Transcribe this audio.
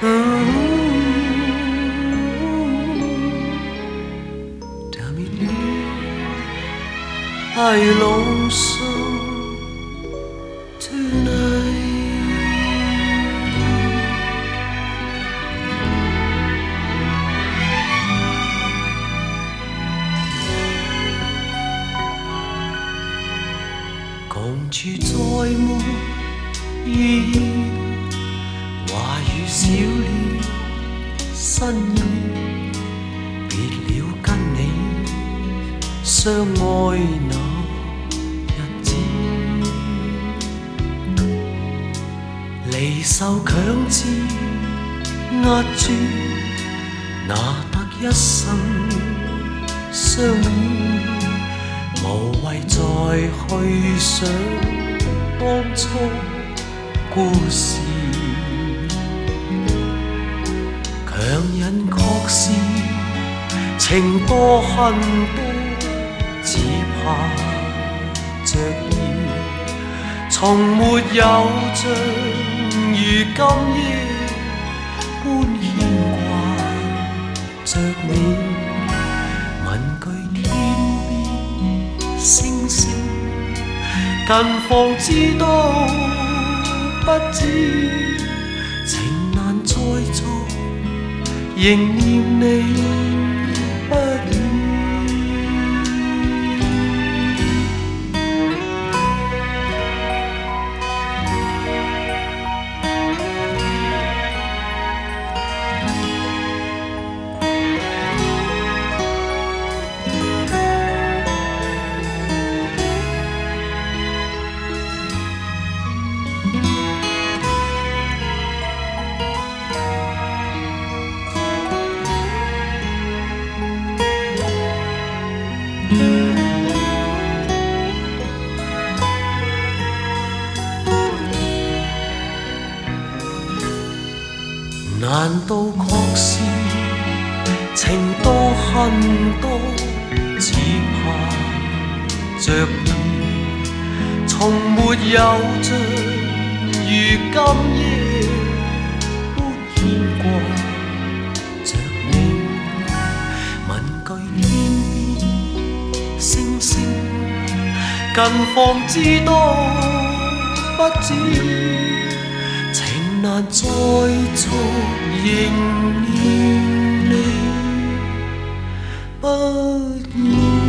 Tell me, are you lonesome tonight?共處再沒意義，話語少了新意，別了跟你相愛那日子，離愁強自壓住，哪得一生相依。無謂再去想當初故事，強忍確是情多恨多，只怕着意，從沒有像如今夜般牽掛着你。問句天邊星星，近況知道不知，情難再做，仍念你不已。難道確是情多恨多，只怕着意，從沒有像如今夜般牽掛着你。問句天邊星星，近況知道不知，情難再做，仍念你不已。